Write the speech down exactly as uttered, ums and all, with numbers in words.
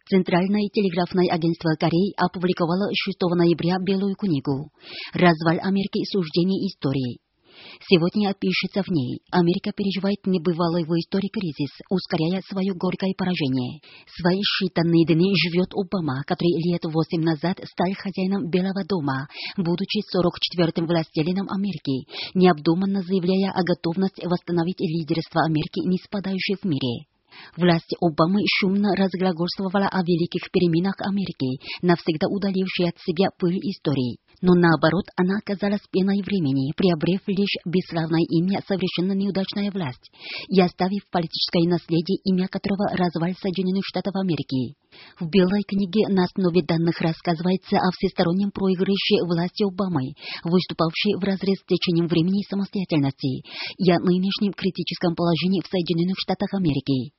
Центральное телеграфное агентство Кореи опубликовало шестого ноября Белую книгу «Развал Америки. Суждение истории». Сегодня пишется в ней: Америка переживает небывалый в истории кризис, ускоряя свое горькое поражение. Свои считанные дни живет Обама, который лет восемь назад стал хозяином Белого дома, будучи сорок четвёртым властелином Америки, необдуманно заявляя о готовности восстановить лидерство Америки, не спадающей в мире. Власть Обамы шумно разглагольствовала о великих переменах Америки, навсегда удалившей от себя пыль истории. Но наоборот, она оказалась пеной времени, приобрев лишь бесславное имя совершенно неудачная власть и оставив политическое наследие, имя которого развал Соединенных Штатов Америки. В Белой книге на основе данных рассказывается о всестороннем проигрыше власти Обамы, выступавшей вразрез с течением времени и самостоятельности, и о нынешнем критическом положении в Соединенных Штатах Америки.